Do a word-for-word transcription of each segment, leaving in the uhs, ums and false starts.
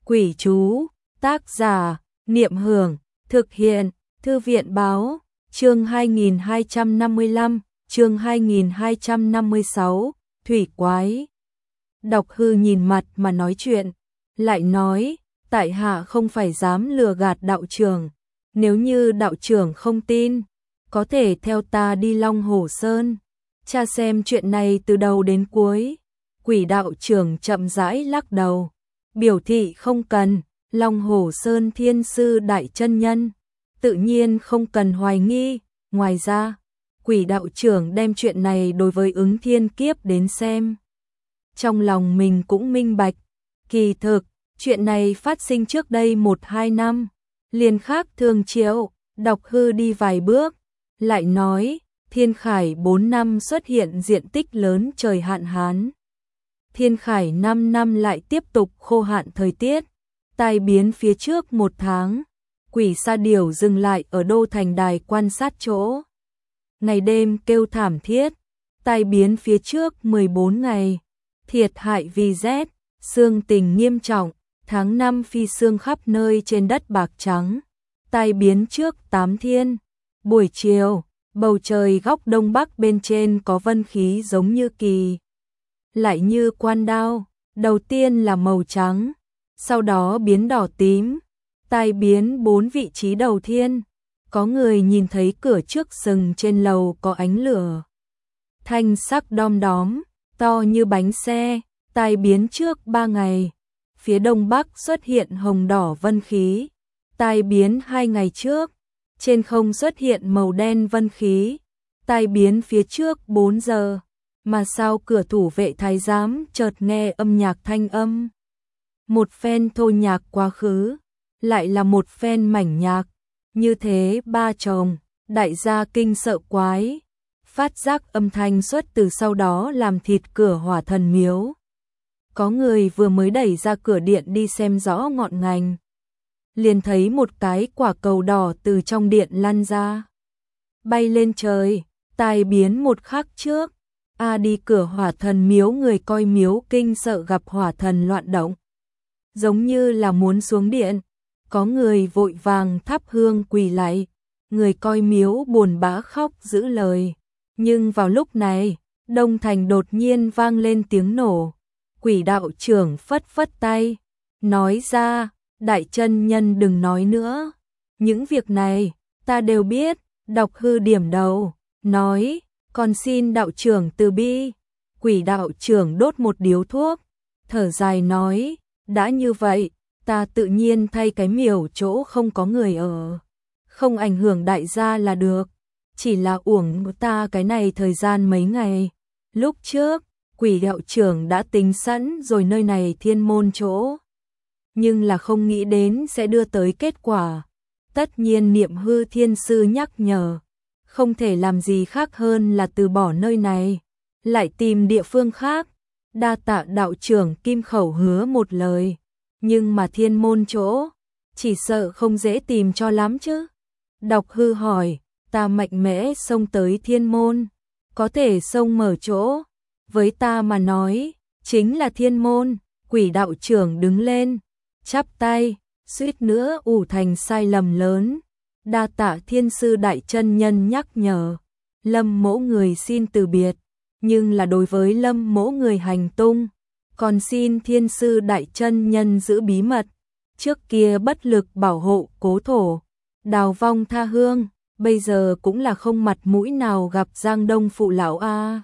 Quỷ chú, tác giả, Niệm Hưởng, thực hiện, Thư viện báo, chương hai nghìn hai trăm năm mươi lăm, chương hai nghìn hai trăm năm mươi sáu, Thủy Quái. Độc Hư nhìn mặt mà nói chuyện, lại nói, tại hạ không phải dám lừa gạt đạo trưởng, nếu như đạo trưởng không tin, có thể theo ta đi Long Hổ Sơn, tra xem chuyện này từ đầu đến cuối. Quỷ đạo trưởng chậm rãi lắc đầu, biểu thị không cần. Long Hổ Sơn Thiên Sư Đại Chân Nhân tự nhiên không cần hoài nghi. Ngoài ra, quỷ đạo trưởng đem chuyện này đối với Ứng Thiên Kiếp đến xem. Trong lòng mình cũng minh bạch, kỳ thực, chuyện này phát sinh trước đây một hai năm, liền khác thường triệu. Độc Hư đi vài bước, lại nói, Thiên Khải bốn năm xuất hiện diện tích lớn trời hạn hán. Thiên Khải năm năm lại tiếp tục khô hạn thời tiết. Tai biến phía trước một tháng, quỷ sa điểu dừng lại ở đô thành đài quan sát chỗ. Ngày đêm kêu thảm thiết, tai biến phía trước mười bốn ngày, thiệt hại vì rét, xương tình nghiêm trọng, tháng năm phi xương khắp nơi trên đất bạc trắng. Tai biến trước tám thiên, buổi chiều, bầu trời góc đông bắc bên trên có vân khí giống như kỳ, lại như quan đao, đầu tiên là màu trắng, sau đó biến đỏ tím. Tai biến bốn vị trí đầu thiên, có người nhìn thấy cửa trước sừng trên lầu có ánh lửa thanh sắc đom đóm, to như bánh xe. Tai biến trước ba ngày, phía đông bắc xuất hiện hồng đỏ vân khí. Tai biến hai ngày trước, trên không xuất hiện màu đen vân khí. Tai biến phía trước bốn giờ, mà sau cửa thủ vệ thái giám chợt nghe âm nhạc thanh âm. Một phen thô nhạc quá khứ, lại là một phen mảnh nhạc, như thế ba chồng, đại gia kinh sợ quái, phát giác âm thanh xuất từ sau đó làm thịt cửa Hỏa Thần miếu. Có người vừa mới đẩy ra cửa điện đi xem rõ ngọn ngành, liền thấy một cái quả cầu đỏ từ trong điện lăn ra, bay lên trời. Tai biến một khắc trước, a đi cửa Hỏa Thần miếu, người coi miếu kinh sợ gặp Hỏa Thần loạn động, giống như là muốn xuống điện. Có người vội vàng thắp hương quỳ lạy, người coi miếu buồn bã khóc giữ lời. Nhưng vào lúc này, đông thành đột nhiên vang lên tiếng nổ. Quỷ đạo trưởng phất phất tay, nói ra, Đại Chân Nhân đừng nói nữa, những việc này ta đều biết. Độc Hư điểm đầu, nói, còn xin đạo trưởng từ bi. Quỷ đạo trưởng đốt một điếu thuốc, thở dài nói, đã như vậy, ta tự nhiên thay cái miểu chỗ không có người ở, không ảnh hưởng đại gia là được. Chỉ là uổng ta cái này thời gian mấy ngày. Lúc trước, quỷ đạo trưởng đã tính sẵn rồi nơi này thiên môn chỗ, nhưng là không nghĩ đến sẽ đưa tới kết quả. Tất nhiên Niệm Hư Thiên Sư nhắc nhở, không thể làm gì khác hơn là từ bỏ nơi này, lại tìm địa phương khác. Đa tạ đạo trưởng kim khẩu hứa một lời, nhưng mà thiên môn chỗ, chỉ sợ không dễ tìm cho lắm chứ. Độc Hư hỏi, ta mạnh mẽ xông tới thiên môn, có thể xông mở chỗ, với ta mà nói, chính là thiên môn. Quỷ đạo trưởng đứng lên, chắp tay, suýt nữa ủ thành sai lầm lớn. Đa tạ Thiên Sư Đại Chân Nhân nhắc nhở, Lâm mỗ người xin từ biệt, nhưng là đối với Lâm mỗ người hành tung, còn xin Thiên Sư Đại Chân Nhân giữ bí mật. Trước kia bất lực bảo hộ cố thổ, đào vong tha hương, bây giờ cũng là không mặt mũi nào gặp Giang Đông phụ lão a.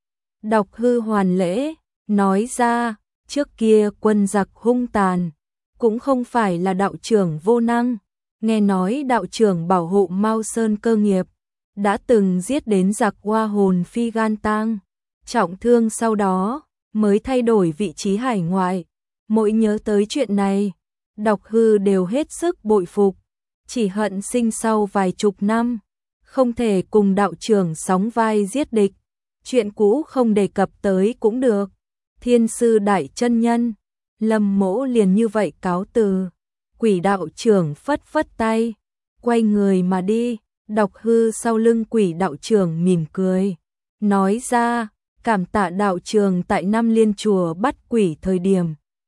Độc Hư hoàn lễ, nói ra, trước kia quân giặc hung tàn, cũng không phải là đạo trưởng vô năng. Nghe nói đạo trưởng bảo hộ Mao Sơn cơ nghiệp, đã từng giết đến giặc Hoa Hồn Phi Gan Tang, trọng thương sau đó mới thay đổi vị trí hải ngoại. Mỗi nhớ tới chuyện này, Độc Hư đều hết sức bội phục, chỉ hận sinh sau vài chục năm, không thể cùng đạo trưởng sóng vai giết địch. Chuyện cũ không đề cập tới cũng được. Thiên Sư Đại Chân Nhân, Lâm mỗ liền như vậy cáo từ. Quỷ đạo trưởng phất phất tay, quay người mà đi. Độc Hư sau lưng quỷ đạo trưởng mỉm cười, nói ra, cảm tạ đạo trưởng tại Năm Liên chùa bắt quỷ thời điểm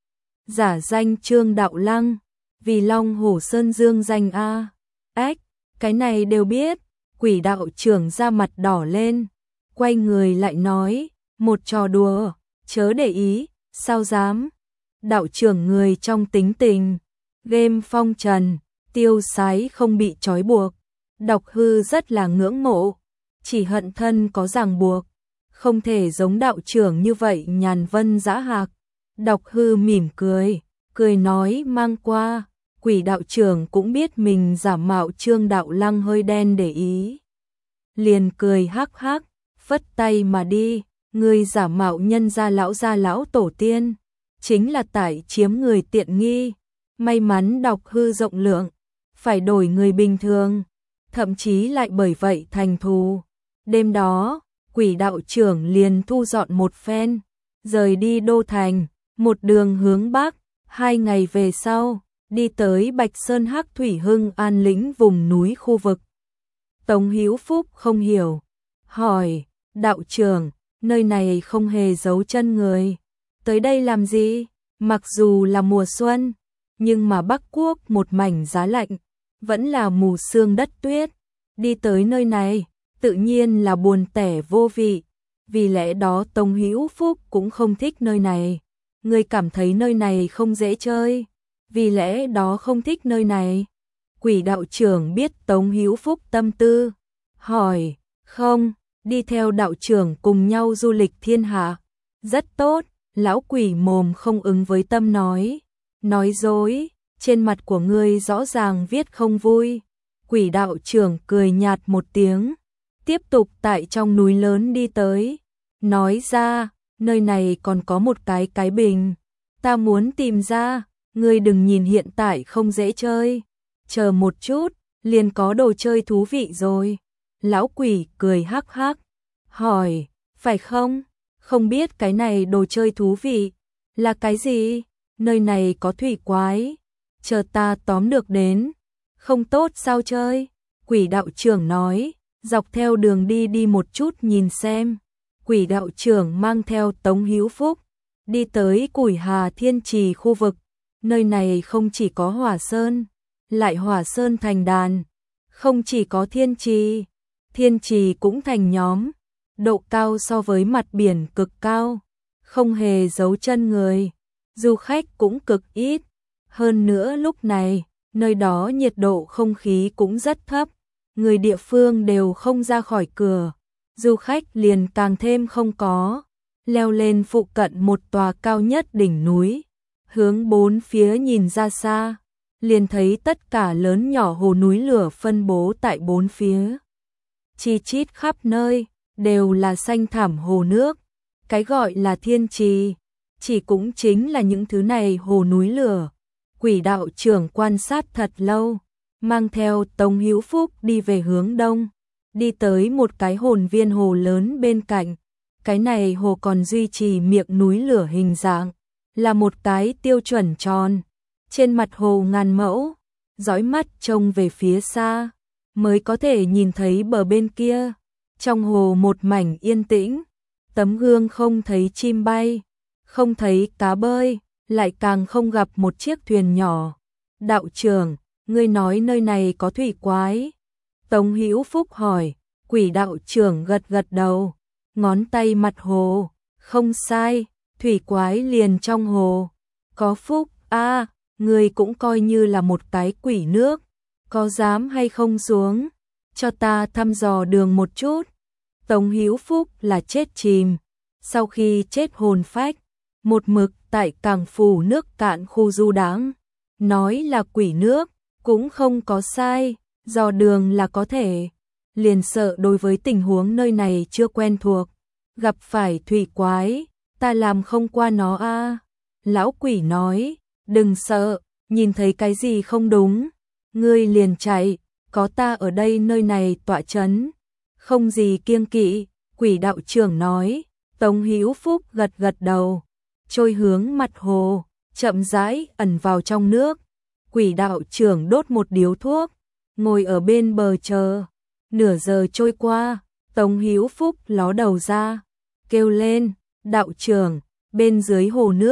giả danh Trương Đạo Lăng, vì Long Hổ Sơn dương danh a. Ách, cái này đều biết. Quỷ đạo trưởng ra mặt đỏ lên, quay người lại nói, một trò đùa, chớ để ý, sao dám. Đạo trưởng người trong tính tình, game phong trần, tiêu sái không bị trói buộc. Độc Hư rất là ngưỡng mộ, chỉ hận thân có ràng buộc, không thể giống đạo trưởng như vậy nhàn vân dã hạc. Độc Hư mỉm cười, cười nói mang qua. Quỷ đạo trưởng cũng biết mình giả mạo Trương Đạo Lăng hơi đen để ý, liền cười hắc hắc, phất tay mà đi. Người giả mạo nhân gia lão gia lão tổ tiên, chính là tại chiếm người tiện nghi. May mắn Độc Hư rộng lượng, phải đổi người bình thường, thậm chí lại bởi vậy thành thù. Đêm đó, quỷ đạo trưởng liền thu dọn một phen, rời đi đô thành, một đường hướng bắc. Hai ngày về sau, đi tới Bạch Sơn Hắc Thủy Hưng An lĩnh vùng núi khu vực. Tống Hữu Phúc không hiểu, hỏi, đạo trưởng, nơi này không hề giấu chân người, tới đây làm gì? Mặc dù là mùa xuân, nhưng mà Bắc Quốc một mảnh giá lạnh, vẫn là mù sương đất tuyết. Đi tới nơi này, tự nhiên là buồn tẻ vô vị, vì lẽ đó Tống Hữu Phúc cũng không thích nơi này. Người cảm thấy nơi này không dễ chơi, vì lẽ đó không thích nơi này. Quỷ đạo trưởng biết Tống Hữu Phúc tâm tư, hỏi, không, đi theo đạo trưởng cùng nhau du lịch thiên hạ. Rất tốt, lão quỷ mồm không ứng với tâm nói, nói dối, trên mặt của ngươi rõ ràng viết không vui. Quỷ đạo trưởng cười nhạt một tiếng, tiếp tục tại trong núi lớn đi tới, nói ra, nơi này còn có một cái cái bình, ta muốn tìm ra, ngươi đừng nhìn hiện tại không dễ chơi, chờ một chút, liền có đồ chơi thú vị rồi. Lão quỷ cười hắc hắc, hỏi, phải không? Không biết cái này đồ chơi thú vị là cái gì? Nơi này có thủy quái, chờ ta tóm được đến, không tốt sao chơi? Quỷ đạo trưởng nói, dọc theo đường đi đi một chút nhìn xem. Quỷ đạo trưởng mang theo Tống Hữu Phúc, đi tới Củi Hà Thiên Trì khu vực. Nơi này không chỉ có hỏa sơn, lại hỏa sơn thành đàn, không chỉ có thiên trì, thiên trì cũng thành nhóm, độ cao so với mặt biển cực cao, không hề giấu chân người, du khách cũng cực ít. Hơn nữa lúc này, nơi đó nhiệt độ không khí cũng rất thấp, người địa phương đều không ra khỏi cửa, du khách liền càng thêm không có. Leo lên phụ cận một tòa cao nhất đỉnh núi, hướng bốn phía nhìn ra xa, liền thấy tất cả lớn nhỏ hồ núi lửa phân bố tại bốn phía. Chi chít khắp nơi, đều là xanh thẳm hồ nước. Cái gọi là thiên trì, chỉ cũng chính là những thứ này hồ núi lửa. Quỷ đạo trưởng quan sát thật lâu, mang theo Tống Hữu Phúc đi về hướng đông, đi tới một cái hồn viên hồ lớn bên cạnh. Cái này hồ còn duy trì miệng núi lửa hình dạng, là một cái tiêu chuẩn tròn, trên mặt hồ ngàn mẫu, dõi mắt trông về phía xa, mới có thể nhìn thấy bờ bên kia. Trong hồ một mảnh yên tĩnh, tấm gương không thấy chim bay, không thấy cá bơi, lại càng không gặp một chiếc thuyền nhỏ. Đạo trưởng, ngươi nói nơi này có thủy quái? Tống Hữu Phúc hỏi. Quỷ đạo trưởng gật gật đầu, ngón tay mặt hồ, không sai, thủy quái liền trong hồ. Có phúc, a, à, ngươi cũng coi như là một cái quỷ nước, có dám hay không xuống, cho ta thăm dò đường một chút. Tống Hữu Phúc là chết chìm, sau khi chết hồn phách, một mực tại cảng phủ nước cạn khu du đãng, nói là quỷ nước, cũng không có sai, dò đường là có thể. Liền sợ đối với tình huống nơi này chưa quen thuộc, gặp phải thủy quái, ta làm không qua nó a. À. Lão quỷ nói, đừng sợ, nhìn thấy cái gì không đúng, ngươi liền chạy, có ta ở đây nơi này tọa chấn, không gì kiêng kỵ. Quỷ đạo trưởng nói. Tống Hữu Phúc gật gật đầu, trôi hướng mặt hồ, chậm rãi ẩn vào trong nước. Quỷ đạo trưởng đốt một điếu thuốc, ngồi ở bên bờ chờ. Nửa giờ trôi qua, Tống Hữu Phúc ló đầu ra, kêu lên, đạo trưởng, bên dưới hồ nước,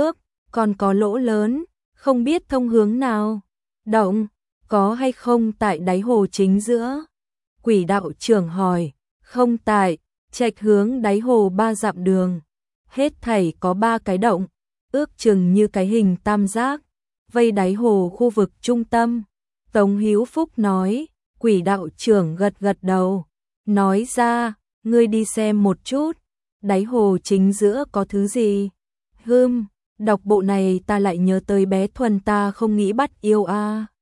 còn có lỗ lớn, không biết thông hướng nào. Động, có hay không tại đáy hồ chính giữa? Quỷ đạo trưởng hỏi, không tại, trạch hướng đáy hồ ba dặm đường. Hết thảy có ba cái động, ước chừng như cái hình tam giác, vây đáy hồ khu vực trung tâm. Tống Hữu Phúc nói, quỷ đạo trưởng gật gật đầu, nói ra, ngươi đi xem một chút, đáy hồ chính giữa có thứ gì? Hừm, đọc bộ này ta lại nhớ tới bé Thuần ta không nghĩ bắt yêu a. À.